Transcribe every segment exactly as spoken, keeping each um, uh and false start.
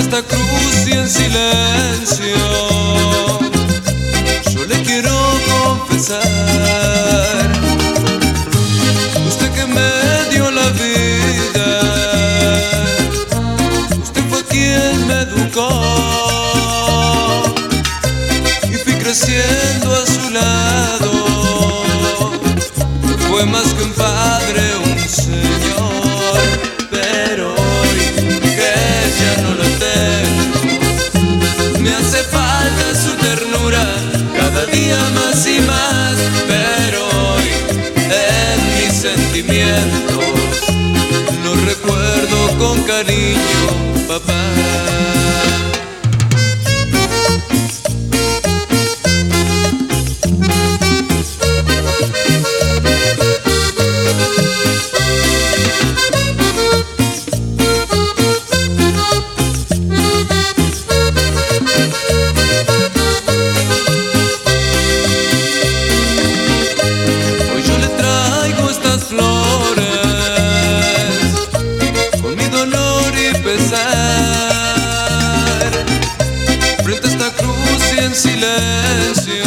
esta cruz y en silencio yo le quiero confesar: usted que me dio la vida, usted fue quien me educó y fui creciendo a su lado. Fue más que un padre, un señor, pero hoy que ya no lo tengo, me hace falta su ternura cada día más y más. Pero hoy en mis sentimientos lo recuerdo con cariño, papá. Frente a esta cruz y en silencio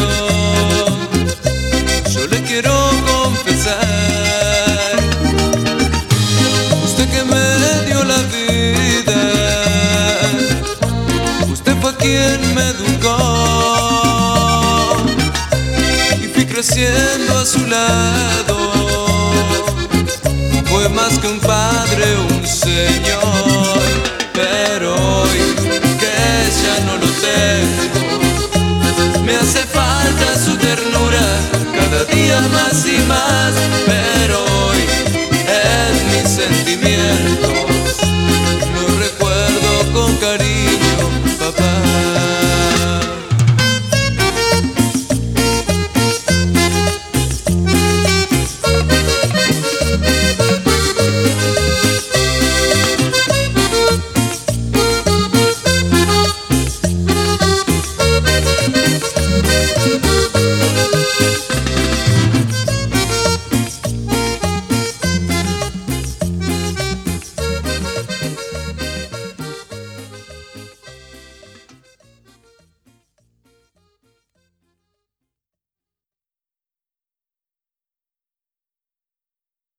yo le quiero confesar: usted que me dio la vida, usted fue quien me educó y fui creciendo a su lado. Fue más que un padre, un señor, pero hoy que ya no lo tengo, me hace falta su ternura cada día más y más.